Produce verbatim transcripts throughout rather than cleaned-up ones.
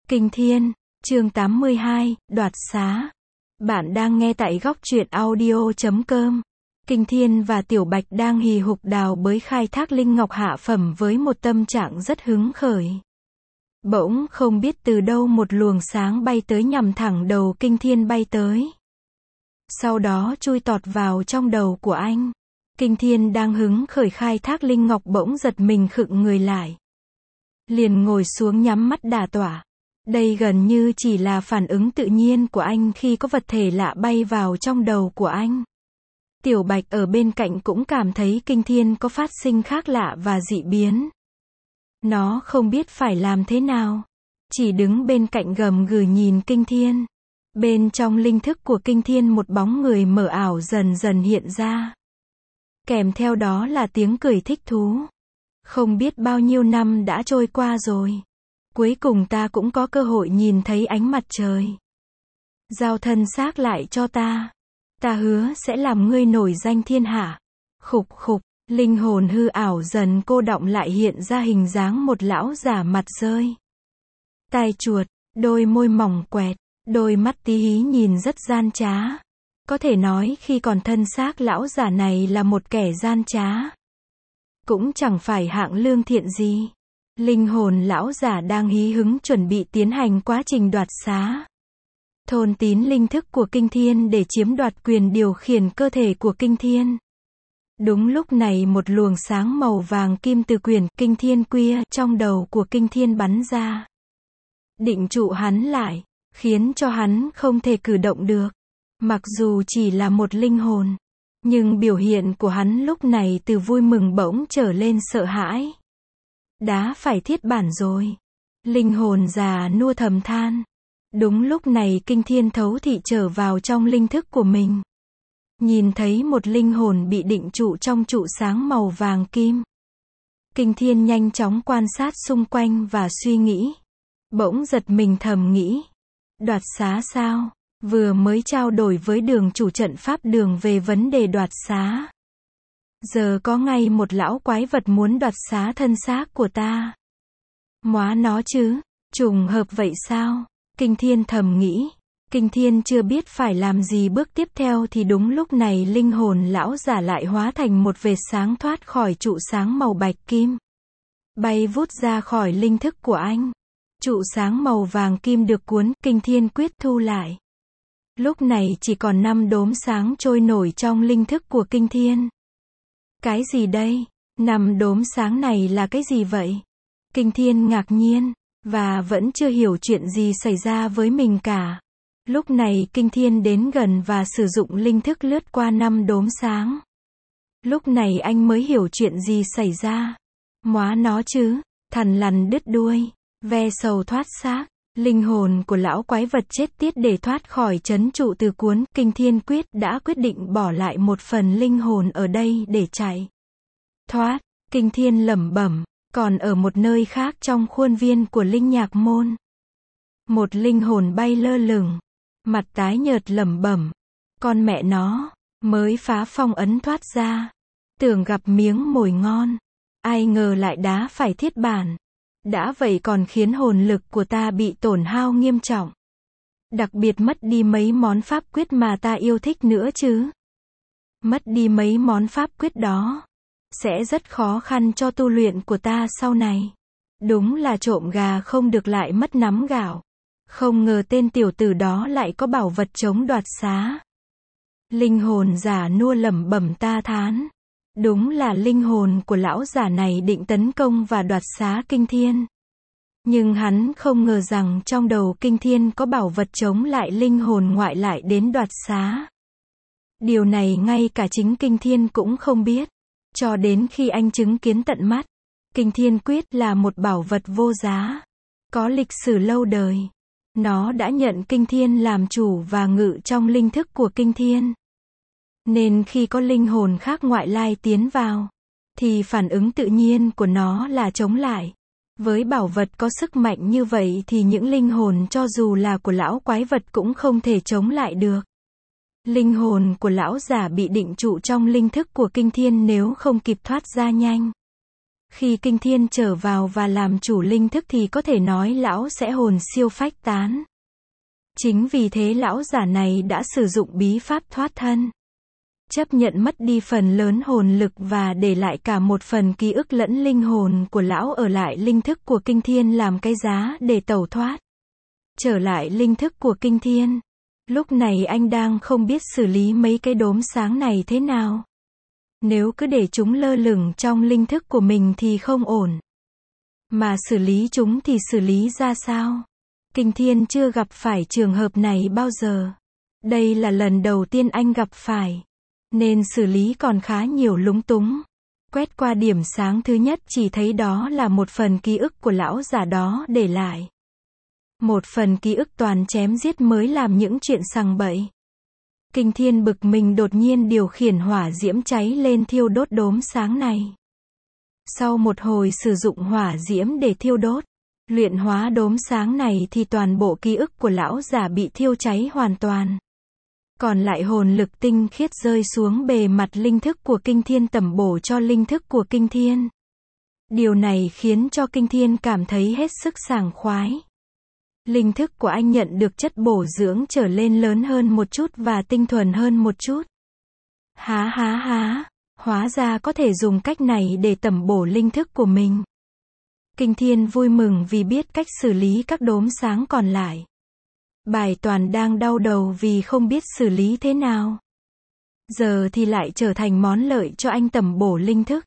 Kinh Thiên, chương tám mươi hai, đoạt xá. Bạn đang nghe tại góc truyện audio chấm com. Kinh Thiên và Tiểu Bạch đang hì hục đào bới khai thác linh ngọc hạ phẩm với một tâm trạng rất hứng khởi. Bỗng không biết từ đâu một luồng sáng bay tới nhằm thẳng đầu Kinh Thiên bay tới. Sau đó chui tọt vào trong đầu của anh. Kinh Thiên đang hứng khởi khai thác linh ngọc bỗng giật mình khựng người lại. Liền ngồi xuống nhắm mắt đả tọa. Đây gần như chỉ là phản ứng tự nhiên của anh khi có vật thể lạ bay vào trong đầu của anh. Tiểu Bạch ở bên cạnh cũng cảm thấy Kinh Thiên có phát sinh khác lạ và dị biến. Nó không biết phải làm thế nào. Chỉ đứng bên cạnh gầm gừ nhìn Kinh Thiên. Bên trong linh thức của Kinh Thiên một bóng người mờ ảo dần dần hiện ra. Kèm theo đó là tiếng cười thích thú. Không biết bao nhiêu năm đã trôi qua rồi. Cuối cùng ta cũng có cơ hội nhìn thấy ánh mặt trời. Giao thân xác lại cho ta. Ta hứa sẽ làm ngươi nổi danh thiên hạ. Khục khục, linh hồn hư ảo dần cô đọng lại hiện ra hình dáng một lão giả mặt rơi. Tai chuột, đôi môi mỏng quẹt, đôi mắt tí hí nhìn rất gian trá. Có thể nói khi còn thân xác lão giả này là một kẻ gian trá. Cũng chẳng phải hạng lương thiện gì. Linh hồn lão giả đang hí hứng chuẩn bị tiến hành quá trình đoạt xá. Thôn tín linh thức của Kinh Thiên để chiếm đoạt quyền điều khiển cơ thể của Kinh Thiên. Đúng lúc này một luồng sáng màu vàng kim từ quyển Kinh Thiên Quy trong đầu của Kinh Thiên bắn ra. Định trụ hắn lại, khiến cho hắn không thể cử động được. Mặc dù chỉ là một linh hồn, nhưng biểu hiện của hắn lúc này từ vui mừng bỗng trở lên sợ hãi. Đá phải thiết bản rồi. Linh hồn già nua thầm than. Đúng lúc này Kinh Thiên thấu thị trở vào trong linh thức của mình. Nhìn thấy một linh hồn bị định trụ trong trụ sáng màu vàng kim. Kinh Thiên nhanh chóng quan sát xung quanh và suy nghĩ. Bỗng giật mình thầm nghĩ. Đoạt xá sao? Vừa mới trao đổi với đường chủ trận pháp đường về vấn đề đoạt xá. Giờ có ngay một lão quái vật muốn đoạt xá thân xác của ta. Móa nó chứ, trùng hợp vậy sao? Kinh Thiên thầm nghĩ. Kinh Thiên chưa biết phải làm gì bước tiếp theo thì đúng lúc này linh hồn lão giả lại hóa thành một vệt sáng thoát khỏi trụ sáng màu bạch kim. Bay vút ra khỏi linh thức của anh. Trụ sáng màu vàng kim được cuốn, Kinh Thiên quyết thu lại. Lúc này chỉ còn năm đốm sáng trôi nổi trong linh thức của Kinh Thiên. Cái gì đây? Năm đốm sáng này là cái gì vậy? Kinh Thiên ngạc nhiên, và vẫn chưa hiểu chuyện gì xảy ra với mình cả. Lúc này Kinh Thiên đến gần và sử dụng linh thức lướt qua năm đốm sáng. Lúc này anh mới hiểu chuyện gì xảy ra. Móa nó chứ, thằn lằn đứt đuôi, ve sầu thoát xác. Linh hồn của lão quái vật chết tiết để thoát khỏi trấn trụ từ cuốn Kinh Thiên quyết đã quyết định bỏ lại một phần linh hồn ở đây để chạy. Thoát, Kinh Thiên lẩm bẩm, còn ở một nơi khác trong khuôn viên của linh nhạc môn. Một linh hồn bay lơ lửng, mặt tái nhợt lẩm bẩm, con mẹ nó, mới phá phong ấn thoát ra. Tưởng gặp miếng mồi ngon, ai ngờ lại đá phải thiết bản. Đã vậy còn khiến hồn lực của ta bị tổn hao nghiêm trọng. Đặc biệt mất đi mấy món pháp quyết mà ta yêu thích nữa chứ. Mất đi mấy món pháp quyết đó. Sẽ rất khó khăn cho tu luyện của ta sau này. Đúng là trộm gà không được lại mất nắm gạo. Không ngờ tên tiểu tử đó lại có bảo vật chống đoạt xá. Linh hồn giả nua lẩm bẩm ta thán. Đúng là linh hồn của lão giả này định tấn công và đoạt xá Kinh Thiên. Nhưng hắn không ngờ rằng trong đầu Kinh Thiên có bảo vật chống lại linh hồn ngoại lại đến đoạt xá. Điều này ngay cả chính Kinh Thiên cũng không biết. Cho đến khi anh chứng kiến tận mắt. Kinh Thiên quyết là một bảo vật vô giá. Có lịch sử lâu đời. Nó đã nhận Kinh Thiên làm chủ và ngự trong linh thức của Kinh Thiên. Nên khi có linh hồn khác ngoại lai tiến vào, thì phản ứng tự nhiên của nó là chống lại. Với bảo vật có sức mạnh như vậy thì những linh hồn cho dù là của lão quái vật cũng không thể chống lại được. Linh hồn của lão giả bị định trụ trong linh thức của Kinh Thiên nếu không kịp thoát ra nhanh. Khi kinh thiên trở vào và làm chủ linh thức thì có thể nói lão sẽ hồn siêu phách tán. Chính vì thế lão giả này đã sử dụng bí pháp thoát thân. Chấp nhận mất đi phần lớn hồn lực và để lại cả một phần ký ức lẫn linh hồn của lão ở lại linh thức của kinh thiên làm cái giá để tẩu thoát. Trở lại linh thức của kinh thiên. Lúc này anh đang không biết xử lý mấy cái đốm sáng này thế nào. Nếu cứ để chúng lơ lửng trong linh thức của mình thì không ổn. Mà xử lý chúng thì xử lý ra sao? Kinh thiên chưa gặp phải trường hợp này bao giờ. Đây là lần đầu tiên anh gặp phải. Nên xử lý còn khá nhiều lúng túng. Quét qua điểm sáng thứ nhất chỉ thấy đó là một phần ký ức của lão giả đó để lại. Một phần ký ức toàn chém giết mới làm những chuyện sằng bậy. Kinh thiên bực mình đột nhiên điều khiển hỏa diễm cháy lên thiêu đốt đốm sáng này. Sau một hồi sử dụng hỏa diễm để thiêu đốt, luyện hóa đốm sáng này thì toàn bộ ký ức của lão giả bị thiêu cháy hoàn toàn. Còn lại hồn lực tinh khiết rơi xuống bề mặt linh thức của kinh thiên tẩm bổ cho linh thức của kinh thiên. Điều này khiến cho kinh thiên cảm thấy hết sức sảng khoái. Linh thức của anh nhận được chất bổ dưỡng trở lên lớn hơn một chút và tinh thuần hơn một chút. Há há há, hóa ra có thể dùng cách này để tẩm bổ linh thức của mình. Kinh thiên vui mừng vì biết cách xử lý các đốm sáng còn lại. Bài toàn đang đau đầu vì không biết xử lý thế nào. Giờ thì lại trở thành món lợi cho anh tẩm bổ linh thức.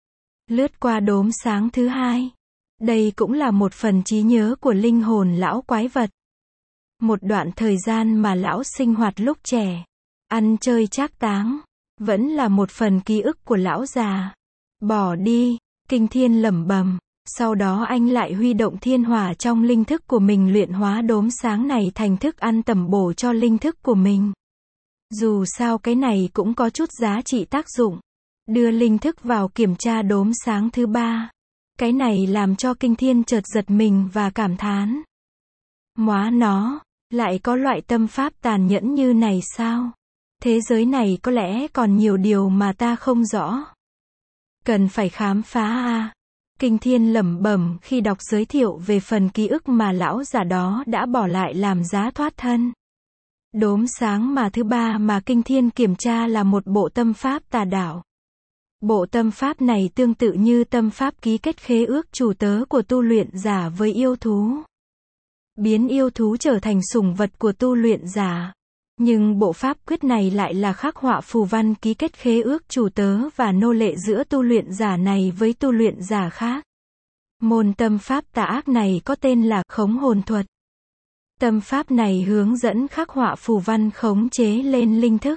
Lướt qua đốm sáng thứ hai. Đây cũng là một phần trí nhớ của linh hồn lão quái vật. Một đoạn thời gian mà lão sinh hoạt lúc trẻ. Ăn chơi trác táng. Vẫn là một phần ký ức của lão già. Bỏ đi, kinh thiên lẩm bẩm. Sau đó anh lại huy động thiên hỏa trong linh thức của mình luyện hóa đốm sáng này thành thức ăn tẩm bổ cho linh thức của mình. Dù sao cái này cũng có chút giá trị tác dụng. Đưa linh thức vào kiểm tra đốm sáng thứ ba. Cái này làm cho kinh thiên chợt giật mình và cảm thán. Móa nó, lại có loại tâm pháp tàn nhẫn như này sao? Thế giới này có lẽ còn nhiều điều mà ta không rõ. Cần phải khám phá à? Kinh thiên lẩm bẩm khi đọc giới thiệu về phần ký ức mà lão giả đó đã bỏ lại làm giá thoát thân. Đốm sáng mà thứ ba mà kinh thiên kiểm tra là một bộ tâm pháp tà đạo. Bộ tâm pháp này tương tự như tâm pháp ký kết khế ước chủ tớ của tu luyện giả với yêu thú. Biến yêu thú trở thành sủng vật của tu luyện giả. Nhưng bộ pháp quyết này lại là khắc họa phù văn ký kết khế ước chủ tớ và nô lệ giữa tu luyện giả này với tu luyện giả khác. Môn tâm pháp tà ác này có tên là khống hồn thuật. Tâm pháp này hướng dẫn khắc họa phù văn khống chế lên linh thức.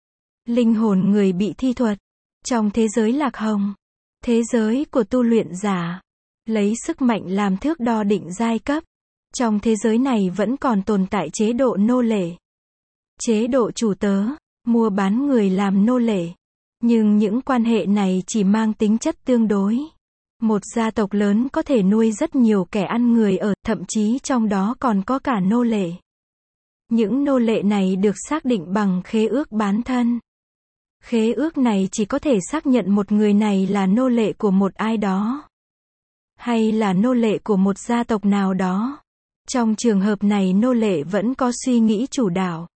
Linh hồn người bị thi thuật. Trong thế giới lạc hồng, thế giới của tu luyện giả, lấy sức mạnh làm thước đo định giai cấp. Trong thế giới này vẫn còn tồn tại chế độ nô lệ. Chế độ chủ tớ, mua bán người làm nô lệ. Nhưng những quan hệ này chỉ mang tính chất tương đối. Một gia tộc lớn có thể nuôi rất nhiều kẻ ăn người ở, thậm chí trong đó còn có cả nô lệ. Những nô lệ này được xác định bằng khế ước bán thân. Khế ước này chỉ có thể xác nhận một người này là nô lệ của một ai đó. Hay là nô lệ của một gia tộc nào đó. Trong trường hợp này nô lệ vẫn có suy nghĩ chủ đạo.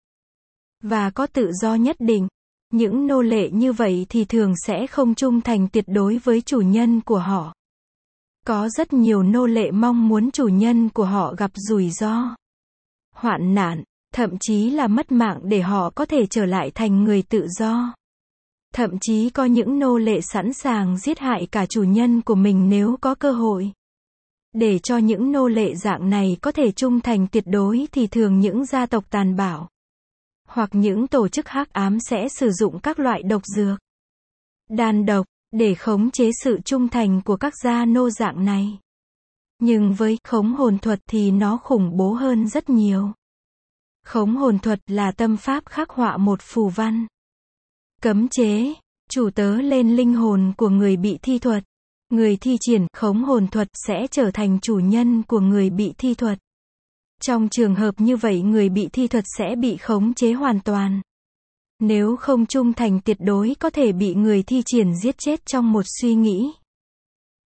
Và có tự do nhất định. Những nô lệ như vậy thì thường sẽ không trung thành tuyệt đối với chủ nhân của họ. Có rất nhiều nô lệ mong muốn chủ nhân của họ gặp rủi ro, hoạn nạn, thậm chí là mất mạng để họ có thể trở lại thành người tự do. Thậm chí có những nô lệ sẵn sàng giết hại cả chủ nhân của mình nếu có cơ hội. Để cho những nô lệ dạng này có thể trung thành tuyệt đối thì thường những gia tộc tàn bạo hoặc những tổ chức hắc ám sẽ sử dụng các loại độc dược, đan độc để khống chế sự trung thành của các gia nô dạng này. Nhưng với khống hồn thuật thì nó khủng bố hơn rất nhiều. Khống hồn thuật là tâm pháp khắc họa một phù văn cấm chế, chủ tớ lên linh hồn của người bị thi thuật. Người thi triển khống hồn thuật sẽ trở thành chủ nhân của người bị thi thuật. Trong trường hợp như vậy người bị thi thuật sẽ bị khống chế hoàn toàn. Nếu không trung thành tuyệt đối có thể bị người thi triển giết chết trong một suy nghĩ.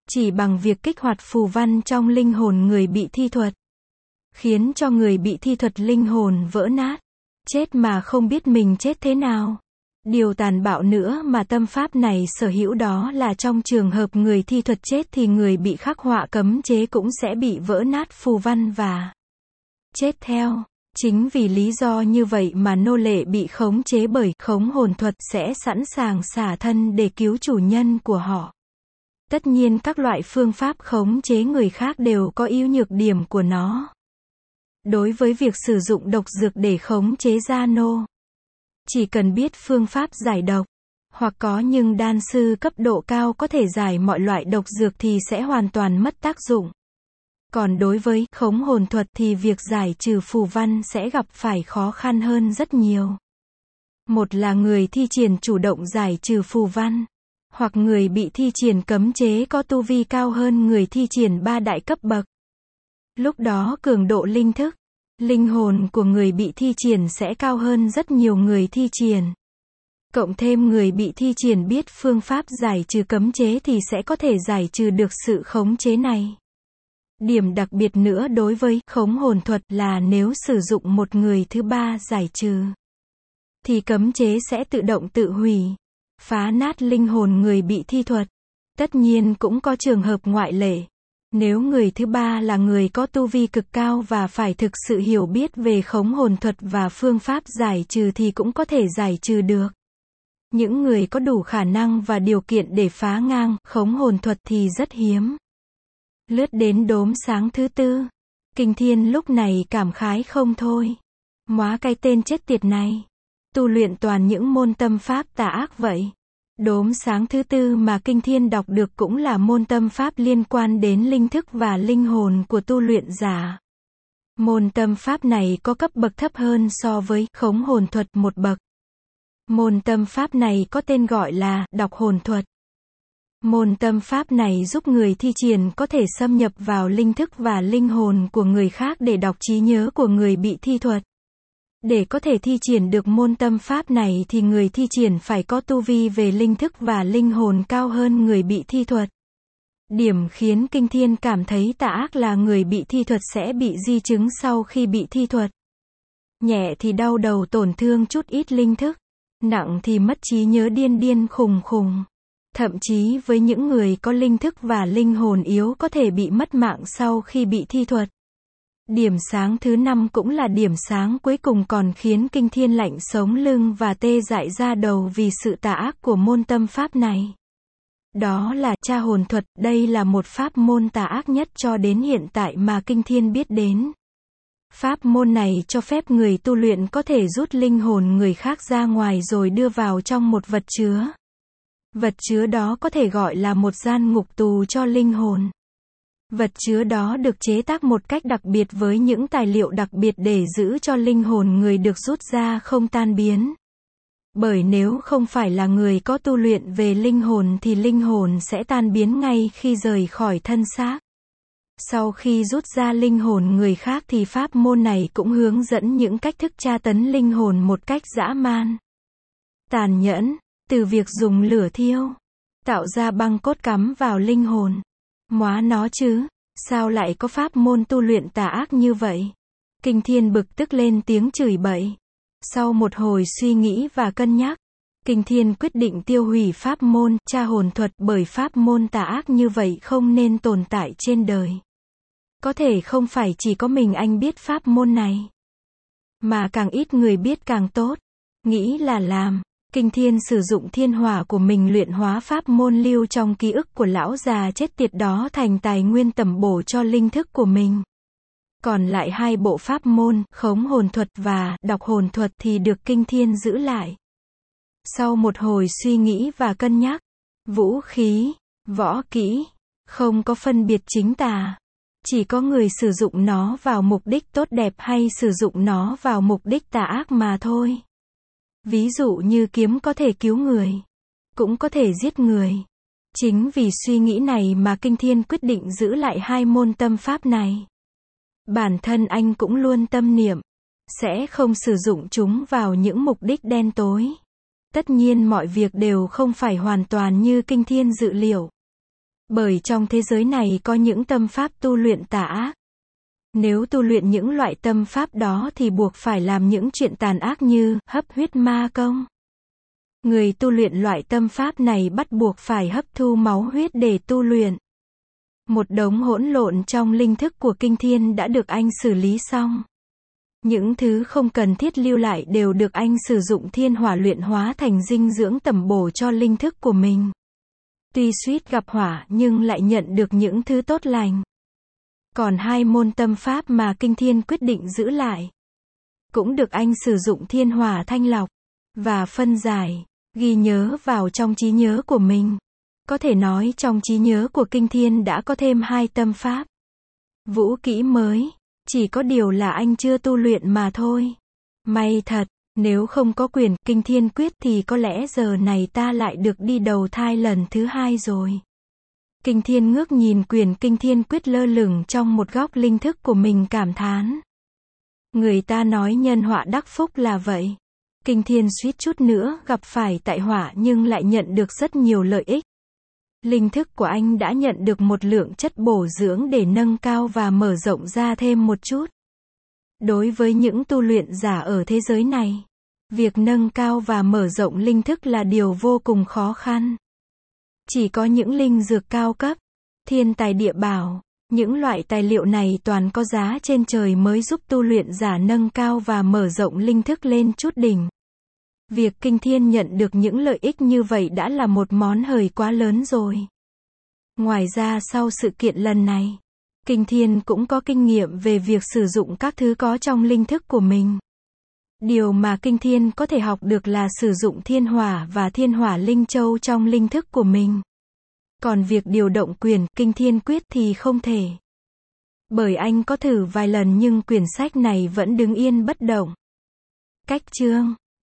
chỉ bằng việc kích hoạt phù văn trong linh hồn người bị thi thuật, khiến cho người bị thi thuật linh hồn vỡ nát, chết mà không biết mình chết thế nào. Điều tàn bạo nữa mà tâm pháp này sở hữu đó là trong trường hợp người thi thuật chết thì người bị khắc họa cấm chế cũng sẽ bị vỡ nát phù văn và chết theo. Chính vì lý do như vậy mà nô lệ bị khống chế bởi khống hồn thuật sẽ sẵn sàng xả thân để cứu chủ nhân của họ. Tất nhiên các loại phương pháp khống chế người khác đều có ưu nhược điểm của nó. Đối với việc sử dụng độc dược để khống chế gia nô, chỉ cần biết phương pháp giải độc, hoặc có nhưng đan sư cấp độ cao có thể giải mọi loại độc dược thì sẽ hoàn toàn mất tác dụng. Còn đối với khống hồn thuật thì việc giải trừ phù văn sẽ gặp phải khó khăn hơn rất nhiều. Một là người thi triển chủ động giải trừ phù văn, hoặc người bị thi triển cấm chế có tu vi cao hơn người thi triển ba đại cấp bậc. Lúc đó cường độ linh thức, linh hồn của người bị thi triển sẽ cao hơn rất nhiều người thi triển. Cộng thêm người bị thi triển biết phương pháp giải trừ cấm chế thì sẽ có thể giải trừ được sự khống chế này. Điểm đặc biệt nữa đối với khống hồn thuật là nếu sử dụng một người thứ ba giải trừ, thì cấm chế sẽ tự động tự hủy, phá nát linh hồn người bị thi thuật. Tất nhiên cũng có trường hợp ngoại lệ. Nếu người thứ ba là người có tu vi cực cao và phải thực sự hiểu biết về khống hồn thuật và phương pháp giải trừ thì cũng có thể giải trừ được. Những người có đủ khả năng và điều kiện để phá ngang khống hồn thuật thì rất hiếm. Lướt đến đốm sáng thứ tư, Kinh Thiên lúc này cảm khái không thôi. Móa cái tên chết tiệt này, tu luyện toàn những môn tâm pháp tà ác vậy. Đốm sáng thứ tư mà Kinh Thiên đọc được cũng là môn tâm pháp liên quan đến linh thức và linh hồn của tu luyện giả. Môn tâm pháp này có cấp bậc thấp hơn so với khống hồn thuật một bậc. Môn tâm pháp này có tên gọi là đọc hồn thuật. Môn tâm pháp này giúp người thi triển có thể xâm nhập vào linh thức và linh hồn của người khác để đọc trí nhớ của người bị thi thuật. Để có thể thi triển được môn tâm pháp này thì người thi triển phải có tu vi về linh thức và linh hồn cao hơn người bị thi thuật. Điểm khiến Kinh Thiên cảm thấy tà ác là người bị thi thuật sẽ bị di chứng sau khi bị thi thuật. Nhẹ thì đau đầu tổn thương chút ít linh thức, nặng thì mất trí nhớ điên điên khùng khùng. Thậm chí với những người có linh thức và linh hồn yếu có thể bị mất mạng sau khi bị thi thuật. Điểm sáng thứ năm cũng là điểm sáng cuối cùng còn khiến Kinh Thiên lạnh sống lưng và tê dại da đầu vì sự tà ác của môn tâm pháp này. Đó là tra hồn thuật, đây là một pháp môn tà ác nhất cho đến hiện tại mà Kinh Thiên biết đến. Pháp môn này cho phép người tu luyện có thể rút linh hồn người khác ra ngoài rồi đưa vào trong một vật chứa. Vật chứa đó có thể gọi là một gian ngục tù cho linh hồn. Vật chứa đó được chế tác một cách đặc biệt với những tài liệu đặc biệt để giữ cho linh hồn người được rút ra không tan biến. Bởi nếu không phải là người có tu luyện về linh hồn thì linh hồn sẽ tan biến ngay khi rời khỏi thân xác. Sau khi rút ra linh hồn người khác thì pháp môn này cũng hướng dẫn những cách thức tra tấn linh hồn một cách dã man, tàn nhẫn, từ việc dùng lửa thiêu, tạo ra băng cốt cắm vào linh hồn. Móa nó chứ, sao lại có pháp môn tu luyện tà ác như vậy? Kinh Thiên bực tức lên tiếng chửi bậy. Sau một hồi suy nghĩ và cân nhắc, Kinh Thiên quyết định tiêu hủy pháp môn tra hồn thuật bởi pháp môn tà ác như vậy không nên tồn tại trên đời. Có thể không phải chỉ có mình anh biết pháp môn này, mà càng ít người biết càng tốt. Nghĩ là làm, Kinh Thiên sử dụng thiên hỏa của mình luyện hóa pháp môn lưu trong ký ức của lão già chết tiệt đó thành tài nguyên tẩm bổ cho linh thức của mình. Còn lại hai bộ pháp môn, khống hồn thuật và đọc hồn thuật thì được Kinh Thiên giữ lại. Sau một hồi suy nghĩ và cân nhắc, vũ khí, võ kỹ, không có phân biệt chính tà. Chỉ có người sử dụng nó vào mục đích tốt đẹp hay sử dụng nó vào mục đích tà ác mà thôi. Ví dụ như kiếm có thể cứu người, cũng có thể giết người. Chính vì suy nghĩ này mà Kinh Thiên quyết định giữ lại hai môn tâm pháp này. Bản thân anh cũng luôn tâm niệm, sẽ không sử dụng chúng vào những mục đích đen tối. Tất nhiên mọi việc đều không phải hoàn toàn như Kinh Thiên dự liệu. Bởi trong thế giới này có những tâm pháp tu luyện tà ác. Nếu tu luyện những loại tâm pháp đó thì buộc phải làm những chuyện tàn ác như hấp huyết ma công. Người tu luyện loại tâm pháp này bắt buộc phải hấp thu máu huyết để tu luyện. Một đống hỗn lộn trong linh thức của Kinh Thiên đã được anh xử lý xong. Những thứ không cần thiết lưu lại đều được anh sử dụng thiên hỏa luyện hóa thành dinh dưỡng tẩm bổ cho linh thức của mình. Tuy suýt gặp hỏa nhưng lại nhận được những thứ tốt lành. Còn hai môn tâm pháp mà Kinh Thiên quyết định giữ lại, cũng được anh sử dụng thiên hỏa thanh lọc và phân giải, ghi nhớ vào trong trí nhớ của mình. Có thể nói trong trí nhớ của Kinh Thiên đã có thêm hai tâm pháp vũ kỹ mới, chỉ có điều là anh chưa tu luyện mà thôi. May thật, nếu không có quyền Kinh Thiên quyết thì có lẽ giờ này ta lại được đi đầu thai lần thứ hai rồi. Kinh Thiên ngước nhìn quyền Kinh Thiên quyết lơ lửng trong một góc linh thức của mình cảm thán. Người ta nói nhân họa đắc phúc là vậy. Kinh Thiên suýt chút nữa gặp phải tại họa nhưng lại nhận được rất nhiều lợi ích. Linh thức của anh đã nhận được một lượng chất bổ dưỡng để nâng cao và mở rộng ra thêm một chút. Đối với những tu luyện giả ở thế giới này, việc nâng cao và mở rộng linh thức là điều vô cùng khó khăn. Chỉ có những linh dược cao cấp, thiên tài địa bảo, những loại tài liệu này toàn có giá trên trời mới giúp tu luyện giả nâng cao và mở rộng linh thức lên chút đỉnh. Việc Kinh Thiên nhận được những lợi ích như vậy đã là một món hời quá lớn rồi. Ngoài ra sau sự kiện lần này, Kinh Thiên cũng có kinh nghiệm về việc sử dụng các thứ có trong linh thức của mình. Điều mà Kinh Thiên có thể học được là sử dụng thiên hỏa và thiên hỏa linh châu trong linh thức của mình. Còn việc điều động quyền Kinh Thiên quyết thì không thể. Bởi anh có thử vài lần nhưng quyển sách này vẫn đứng yên bất động. Cách chương